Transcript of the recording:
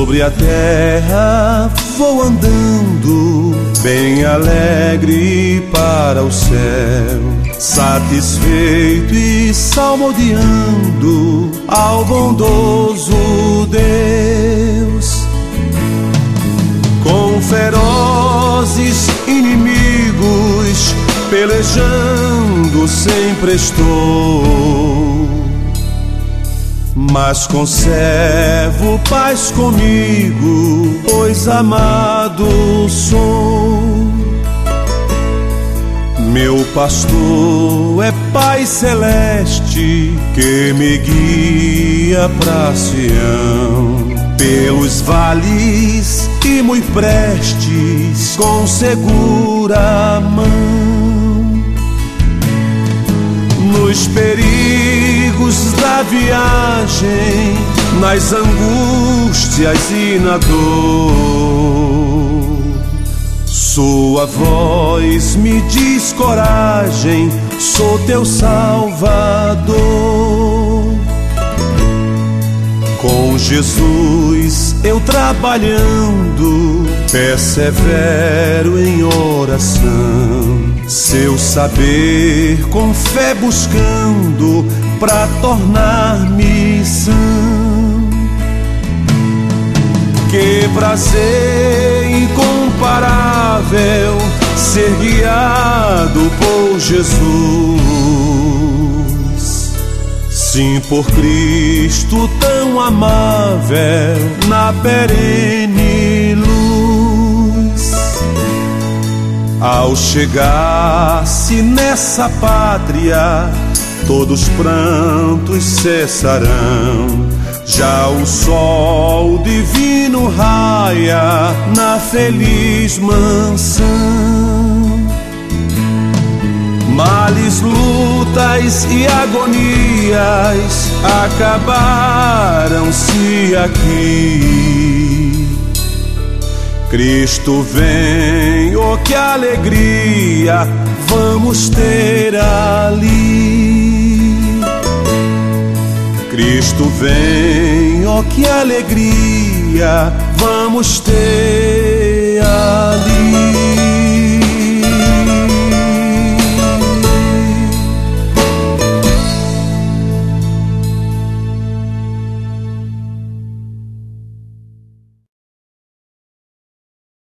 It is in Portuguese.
Sobre a terra vou andando, bem alegre para o céu, satisfeito e salmodiando ao bondoso Deus. Com ferozes inimigos pelejando sempre estou, mas conservo paz comigo, pois amado sou. Meu pastor é Pai celeste, que me guia pra Sião, pelos vales e muito prestes, com segura mão. Nos perigos da viagem, nas angústias e na dor, sua voz me diz coragem, sou teu Salvador. Com Jesus eu trabalhando, persevero em oração, seu saber com fé buscando, pra tornar-me são. Que prazer incomparável ser guiado por Jesus. Sim, por Cristo tão amável, na perene luz. Ao chegar-se nessa pátria, todos prantos cessarão. Já o sol divino raia na feliz mansão. Males, lutas e agonias acabaram-se aqui. Cristo vem, oh que alegria vamos ter ali. Cristo vem, oh que alegria vamos ter ali.